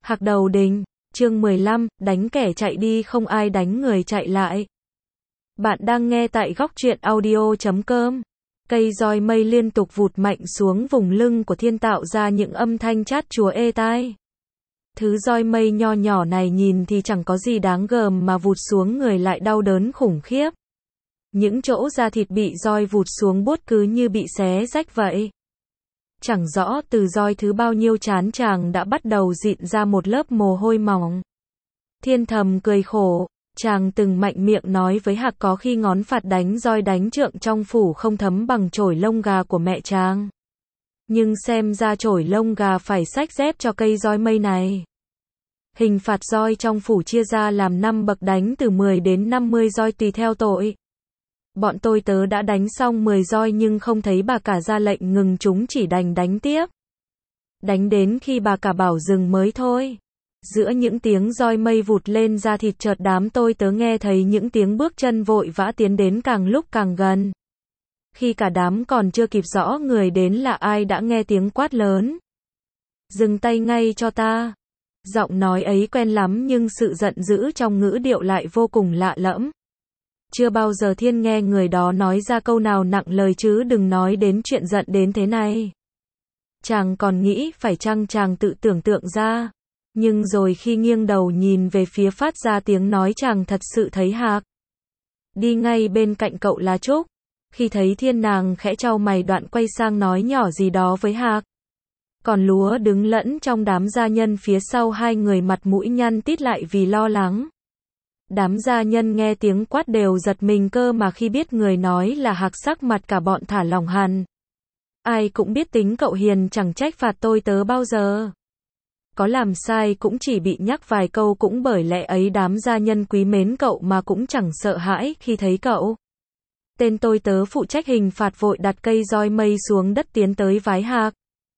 Hạc đầu đình, chương 15, đánh kẻ chạy đi không ai đánh người chạy lại. Bạn đang nghe tại góc truyện audio.com. Cây roi mây liên tục vụt mạnh xuống vùng lưng của Thiên tạo ra những âm thanh chát chúa ê tai. Thứ roi mây nho nhỏ này nhìn thì chẳng có gì đáng gờm mà vụt xuống người lại đau đớn khủng khiếp. Những chỗ da thịt bị roi vụt xuống buốt cứ như bị xé rách vậy. Chẳng rõ từ roi thứ bao nhiêu trán chàng đã bắt đầu dịn ra một lớp mồ hôi mỏng. Thiên thầm cười khổ, chàng từng mạnh miệng nói với Hạc có khi ngón phạt đánh roi đánh trượng trong phủ không thấm bằng chổi lông gà của mẹ chàng. Nhưng xem ra chổi lông gà phải xách dép cho cây roi mây này. Hình phạt roi trong phủ chia ra làm 5 bậc đánh từ 10 đến 50 roi tùy theo tội. Bọn tôi tớ đã đánh xong 10 roi nhưng không thấy bà cả ra lệnh ngừng, chúng chỉ đành đánh tiếp. Đánh đến khi bà cả bảo dừng mới thôi. Giữa những tiếng roi mây vụt lên da thịt chợt đám tôi tớ nghe thấy những tiếng bước chân vội vã tiến đến càng lúc càng gần. Khi cả đám còn chưa kịp rõ người đến là ai đã nghe tiếng quát lớn. Dừng tay ngay cho ta. Giọng nói ấy quen lắm nhưng sự giận dữ trong ngữ điệu lại vô cùng lạ lẫm. Chưa bao giờ Thiên nghe người đó nói ra câu nào nặng lời chứ đừng nói đến chuyện giận đến thế này. Chàng còn nghĩ phải chăng chàng tự tưởng tượng ra. Nhưng rồi khi nghiêng đầu nhìn về phía phát ra tiếng nói chàng thật sự thấy Hạc. Đi ngay bên cạnh cậu là Trúc. Khi thấy Thiên nàng khẽ chau mày đoạn quay sang nói nhỏ gì đó với Hạc. Còn Lúa đứng lẫn trong đám gia nhân phía sau hai người mặt mũi nhăn tít lại vì lo lắng. Đám gia nhân nghe tiếng quát đều giật mình cơ mà khi biết người nói là Hạc sắc mặt cả bọn thả lỏng hẳn. Ai cũng biết tính cậu hiền chẳng trách phạt tôi tớ bao giờ. Có làm sai cũng chỉ bị nhắc vài câu, cũng bởi lẽ ấy đám gia nhân quý mến cậu mà cũng chẳng sợ hãi khi thấy cậu. Tên tôi tớ phụ trách hình phạt vội đặt cây roi mây xuống đất tiến tới vái Hạc.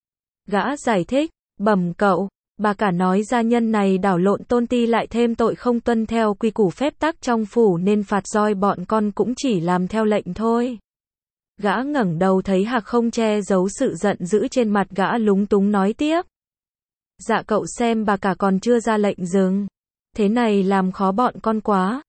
Gã giải thích, bẩm cậu. Bà cả nói gia nhân này đảo lộn tôn ti lại thêm tội không tuân theo quy củ phép tắc trong phủ nên phạt roi bọn con cũng chỉ làm theo lệnh thôi. Gã ngẩng đầu thấy Hạc không che giấu sự giận dữ trên mặt, gã lúng túng nói tiếp. Dạ cậu xem bà cả còn chưa ra lệnh dừng. Thế này làm khó bọn con quá.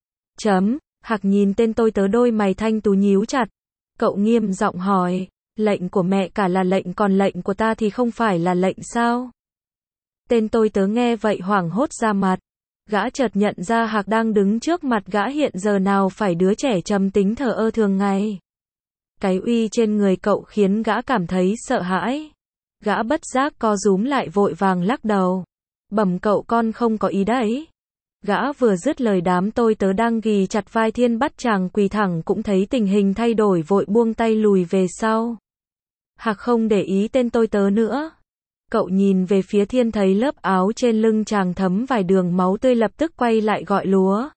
Hạc nhìn tên tôi tớ, đôi mày thanh tú nhíu chặt. Cậu nghiêm giọng hỏi, lệnh của mẹ cả là lệnh còn lệnh của ta thì không phải là lệnh sao? Tên tôi tớ nghe vậy hoảng hốt ra mặt. Gã chợt nhận ra Hạc đang đứng trước mặt gã hiện giờ nào phải đứa trẻ trầm tính thờ ơ thường ngày. Cái uy trên người cậu khiến gã cảm thấy sợ hãi. Gã bất giác co rúm lại vội vàng lắc đầu. Bẩm cậu con không có ý đấy. Gã vừa dứt lời đám tôi tớ đang ghì chặt vai Thiên bắt chàng quỳ thẳng cũng thấy tình hình thay đổi vội buông tay lùi về sau. Hạc không để ý tên tôi tớ nữa. Cậu nhìn về phía Thiên thấy lớp áo trên lưng chàng thấm vài đường máu tươi, lập tức quay lại gọi Lúa.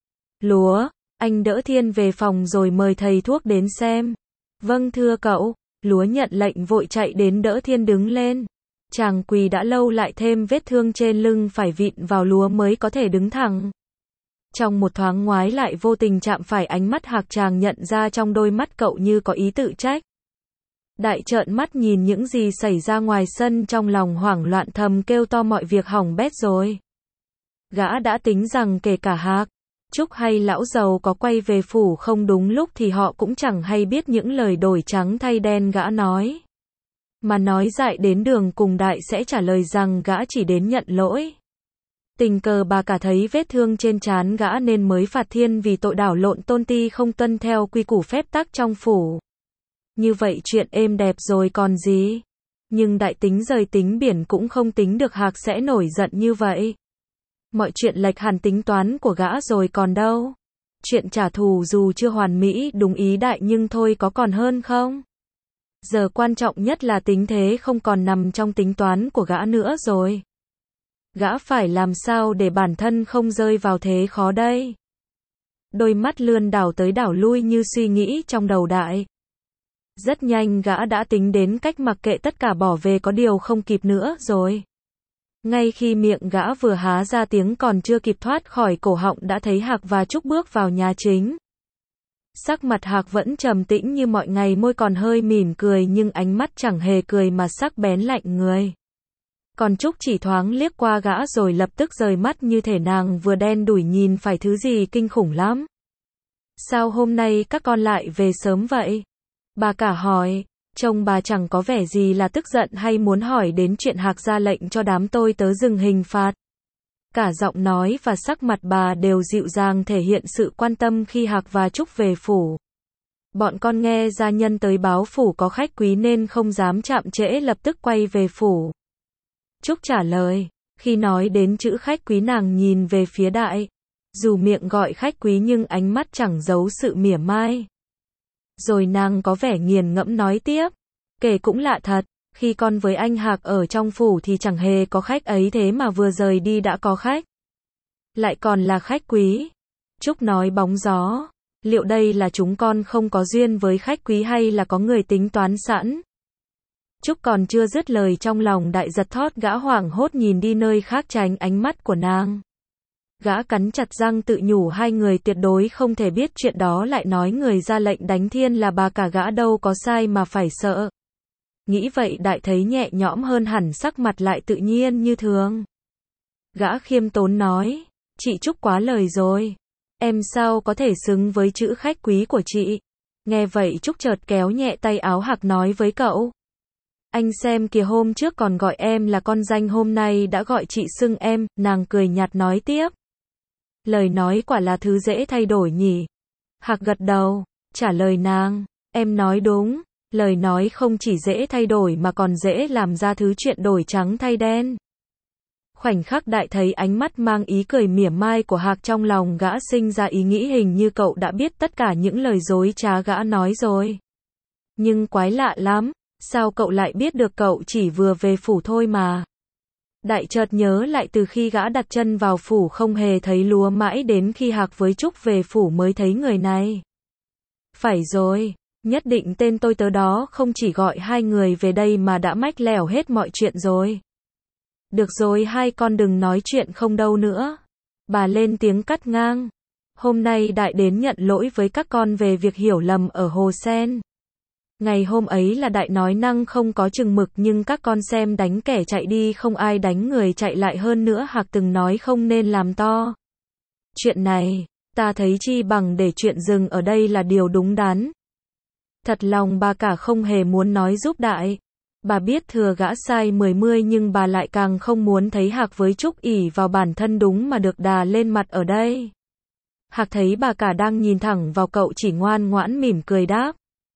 Lúa, anh đỡ Thiên về phòng rồi mời thầy thuốc đến xem. Vâng thưa cậu. Lúa nhận lệnh vội chạy đến đỡ Thiên đứng lên. Chàng quỳ đã lâu lại thêm vết thương trên lưng phải vịn vào Lúa mới có thể đứng thẳng. Trong một thoáng ngoái lại vô tình chạm phải ánh mắt Hạc, chàng nhận ra trong đôi mắt cậu như có ý tự trách. Đại trợn mắt nhìn những gì xảy ra ngoài sân, trong lòng hoảng loạn thầm kêu to mọi việc hỏng bét rồi. Gã đã tính rằng kể cả Hạc, Trúc hay lão giàu có quay về phủ không đúng lúc thì họ cũng chẳng hay biết những lời đổi trắng thay đen gã nói. Mà nói dại đến đường cùng đại sẽ trả lời rằng gã chỉ đến nhận lỗi. Tình cờ bà cả thấy vết thương trên trán gã nên mới phạt Thiên vì tội đảo lộn tôn ti không tuân theo quy củ phép tắc trong phủ. Như vậy chuyện êm đẹp rồi còn gì. Nhưng đại tính rời tính biển cũng không tính được Hạc sẽ nổi giận như vậy. Mọi chuyện lệch hẳn tính toán của gã rồi còn đâu. Chuyện trả thù dù chưa hoàn mỹ đúng ý đại nhưng thôi có còn hơn không? Giờ quan trọng nhất là tính thế không còn nằm trong tính toán của gã nữa rồi. Gã phải làm sao để bản thân không rơi vào thế khó đây? Đôi mắt lươn đảo tới đảo lui như suy nghĩ trong đầu đại. Rất nhanh gã đã tính đến cách mặc kệ tất cả bỏ về, có điều không kịp nữa rồi. Ngay khi miệng gã vừa há ra tiếng còn chưa kịp thoát khỏi cổ họng đã thấy Hạc và Trúc bước vào nhà chính. Sắc mặt Hạc vẫn trầm tĩnh như mọi ngày, môi còn hơi mỉm cười nhưng ánh mắt chẳng hề cười mà sắc bén lạnh người. Còn Trúc chỉ thoáng liếc qua gã rồi lập tức rời mắt như thể nàng vừa đen đủi nhìn phải thứ gì kinh khủng lắm. Sao hôm nay các con lại về sớm vậy? Bà cả hỏi, trông bà chẳng có vẻ gì là tức giận hay muốn hỏi đến chuyện Hạc ra lệnh cho đám tôi tớ dừng hình phạt. Cả giọng nói và sắc mặt bà đều dịu dàng thể hiện sự quan tâm khi Hạc và Trúc về phủ. Bọn con nghe gia nhân tới báo phủ có khách quý nên không dám chậm trễ lập tức quay về phủ. Trúc trả lời, khi nói đến chữ khách quý nàng nhìn về phía Đại. Dù miệng gọi khách quý nhưng ánh mắt chẳng giấu sự mỉa mai. Rồi nàng có vẻ nghiền ngẫm nói tiếp, kể cũng lạ thật, khi con với anh Hạc ở trong phủ thì chẳng hề có khách ấy thế mà vừa rời đi đã có khách. Lại còn là khách quý. Trúc nói bóng gió, liệu đây là chúng con không có duyên với khách quý hay là có người tính toán sẵn? Trúc còn chưa dứt lời trong lòng Đại giật thót gã hoảng hốt nhìn đi nơi khác tránh ánh mắt của nàng. Gã cắn chặt răng tự nhủ hai người tuyệt đối không thể biết chuyện đó lại nói người ra lệnh đánh Thiên là bà cả gã đâu có sai mà phải sợ. Nghĩ vậy Đại thấy nhẹ nhõm hơn hẳn sắc mặt lại tự nhiên như thường. Gã khiêm tốn nói, chị Trúc quá lời rồi. Em sao có thể xứng với chữ khách quý của chị? Nghe vậy Trúc chợt kéo nhẹ tay áo Hạc nói với cậu. Anh xem kìa hôm trước còn gọi em là con danh hôm nay đã gọi chị xưng em, nàng cười nhạt nói tiếp. Lời nói quả là thứ dễ thay đổi nhỉ. Hạc gật đầu, trả lời nàng, em nói đúng, lời nói không chỉ dễ thay đổi mà còn dễ làm ra thứ chuyện đổi trắng thay đen. Khoảnh khắc Đại thấy ánh mắt mang ý cười mỉa mai của Hạc trong lòng gã sinh ra ý nghĩ hình như cậu đã biết tất cả những lời dối trá gã nói rồi. Nhưng quái lạ lắm, sao cậu lại biết được cậu chỉ vừa về phủ thôi mà. Đại chợt nhớ lại từ khi gã đặt chân vào phủ không hề thấy lúa mãi đến khi Hạc với Trúc về phủ mới thấy người này. Phải rồi, nhất định tên tôi tớ đó không chỉ gọi hai người về đây mà đã mách lẻo hết mọi chuyện rồi. Được rồi hai con đừng nói chuyện không đâu nữa. Bà lên tiếng cắt ngang. Hôm nay Đại đến nhận lỗi với các con về việc hiểu lầm ở Hồ Sen. Ngày hôm ấy là Đại nói năng không có chừng mực nhưng các con xem đánh kẻ chạy đi không ai đánh người chạy lại hơn nữa Hạc từng nói không nên làm to. Chuyện này, ta thấy chi bằng để chuyện dừng ở đây là điều đúng đắn. Thật lòng bà cả không hề muốn nói giúp Đại. Bà biết thừa gã sai 10 nhưng bà lại càng không muốn thấy Hạc với Trúc ỷ vào bản thân đúng mà được đà lên mặt ở đây. Hạc thấy bà cả đang nhìn thẳng vào cậu chỉ ngoan ngoãn mỉm cười đáp.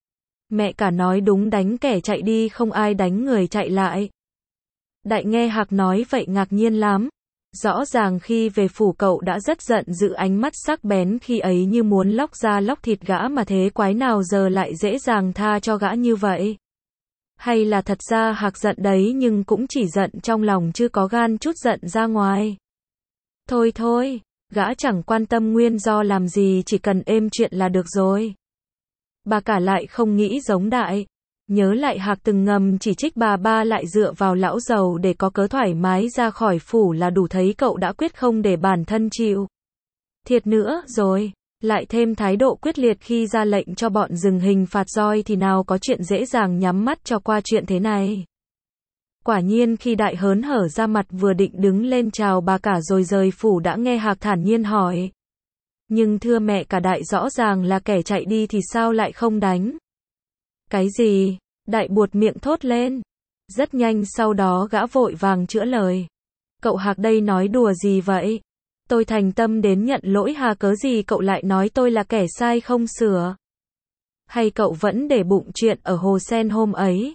Mẹ cả nói đúng đánh kẻ chạy đi không ai đánh người chạy lại. Đại nghe Hạc nói vậy ngạc nhiên lắm. Rõ ràng khi về phủ cậu đã rất giận dữ ánh mắt sắc bén khi ấy như muốn lóc da lóc thịt gã mà thế quái nào giờ lại dễ dàng tha cho gã như vậy. Hay là thật ra Hạc giận đấy nhưng cũng chỉ giận trong lòng chứ có gan chút giận ra ngoài. Thôi thôi, gã chẳng quan tâm nguyên do làm gì chỉ cần êm chuyện là được rồi. Bà cả lại không nghĩ giống Đại. Nhớ lại Hạc từng ngầm chỉ trích bà ba lại dựa vào lão giàu để có cớ thoải mái ra khỏi phủ là đủ thấy cậu đã quyết không để bản thân chịu thiệt nữa rồi. Lại thêm thái độ quyết liệt khi ra lệnh cho bọn dừng hình phạt roi thì nào có chuyện dễ dàng nhắm mắt cho qua chuyện thế này. Quả nhiên khi Đại hớn hở ra mặt vừa định đứng lên chào bà cả rồi rời phủ đã nghe Hạc thản nhiên hỏi. Nhưng thưa mẹ cả Đại rõ ràng là kẻ chạy đi thì sao lại không đánh? Cái gì? Đại buột miệng thốt lên. Rất nhanh sau đó gã vội vàng chữa lời. Cậu Hạc đây nói đùa gì vậy? Tôi thành tâm đến nhận lỗi hà cớ gì cậu lại nói tôi là kẻ sai không sửa? Hay cậu vẫn để bụng chuyện ở Hồ Sen hôm ấy?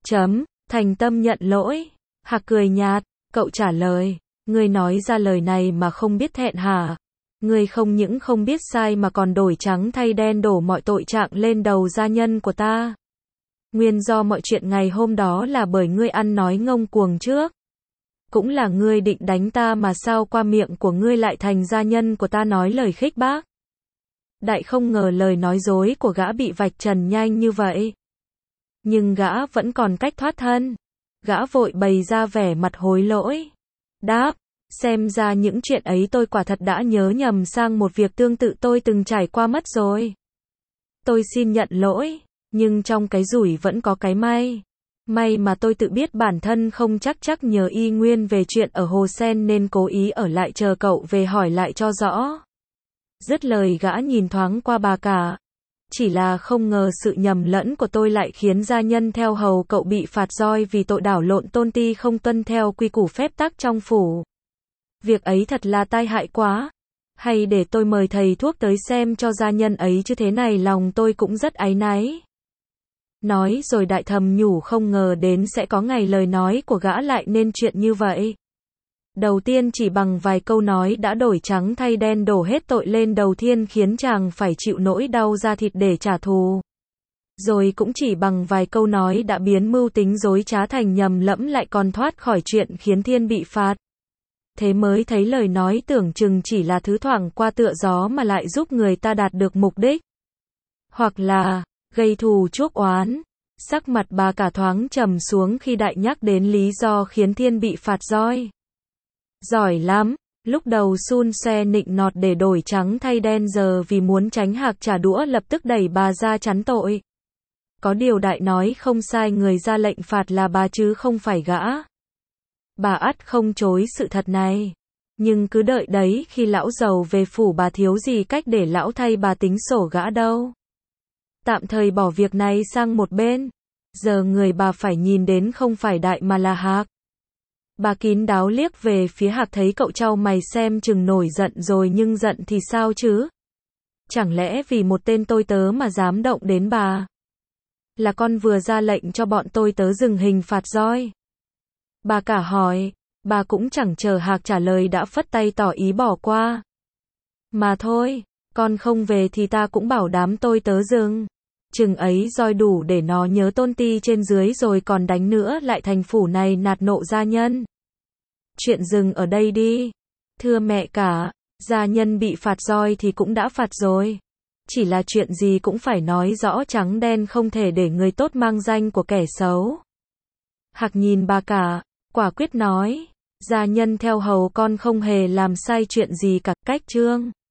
Thành tâm nhận lỗi. Hạc cười nhạt, cậu trả lời, ngươi nói ra lời này mà không biết thẹn hả? Ngươi không những không biết sai mà còn đổi trắng thay đen đổ mọi tội trạng lên đầu gia nhân của ta. Nguyên do mọi chuyện ngày hôm đó là bởi ngươi ăn nói ngông cuồng trước. Cũng là ngươi định đánh ta mà sao qua miệng của ngươi lại thành gia nhân của ta nói lời khích bác. Đại không ngờ lời nói dối của gã bị vạch trần nhanh như vậy. Nhưng gã vẫn còn cách thoát thân. Gã vội bày ra vẻ mặt hối lỗi. Đáp, xem ra những chuyện ấy tôi quả thật đã nhớ nhầm sang một việc tương tự tôi từng trải qua mất rồi. Tôi xin nhận lỗi, nhưng trong cái rủi vẫn có cái may. May mà tôi tự biết bản thân không chắc nhớ y nguyên về chuyện ở Hồ Sen nên cố ý ở lại chờ cậu về hỏi lại cho rõ. Dứt lời gã nhìn thoáng qua bà cả. Chỉ là không ngờ sự nhầm lẫn của tôi lại khiến gia nhân theo hầu cậu bị phạt roi vì tội đảo lộn tôn ti không tuân theo quy củ phép tắc trong phủ. Việc ấy thật là tai hại quá. Hay để tôi mời thầy thuốc tới xem cho gia nhân ấy chứ thế này lòng tôi cũng rất áy náy. Nói rồi đại thầm nhủ không ngờ đến sẽ có ngày lời nói của gã lại nên chuyện như vậy. Đầu tiên chỉ bằng vài câu nói đã đổi trắng thay đen đổ hết tội lên đầu Thiên khiến chàng phải chịu nỗi đau da thịt để trả thù. Rồi cũng chỉ bằng vài câu nói đã biến mưu tính dối trá thành nhầm lẫm lại còn thoát khỏi chuyện khiến Thiên bị phạt. Thế mới thấy lời nói tưởng chừng chỉ là thứ thoảng qua tựa gió mà lại giúp người ta đạt được mục đích. Hoặc là gây thù chuốc oán. Sắc mặt bà cả thoáng trầm xuống khi đại nhắc đến lý do khiến Thiên bị phạt roi. Giỏi lắm, lúc đầu xun xoe nịnh nọt để đổi trắng thay đen giờ vì muốn tránh hạc trả đũa lập tức đẩy bà ra chắn tội. Có điều đại nói không sai người ra lệnh phạt là bà chứ không phải gã. Bà ắt không chối sự thật này. Nhưng cứ đợi đấy khi lão giàu về phủ bà thiếu gì cách để lão thay bà tính sổ gã đâu. Tạm thời bỏ việc này sang một bên. Giờ người bà phải nhìn đến không phải đại mà là Hạc. Bà kín đáo liếc về phía Hạc thấy cậu trao mày xem chừng nổi giận rồi nhưng giận thì sao chứ? Chẳng lẽ vì một tên tôi tớ mà dám động đến bà? Là con vừa ra lệnh cho bọn tôi tớ dừng hình phạt roi. Bà cả hỏi, bà cũng chẳng chờ Hạc trả lời đã phất tay tỏ ý bỏ qua. Mà thôi, con không về thì ta cũng bảo đám tôi tớ dừng. Chừng ấy roi đủ để nó nhớ tôn ti trên dưới rồi còn đánh nữa lại thành phủ này nạt nộ gia nhân. Chuyện dừng ở đây đi. Thưa mẹ cả, gia nhân bị phạt roi thì cũng đã phạt rồi. Chỉ là chuyện gì cũng phải nói rõ trắng đen không thể để người tốt mang danh của kẻ xấu. Hạc nhìn bà cả, quả quyết nói, gia nhân theo hầu con không hề làm sai chuyện gì cả cách chương.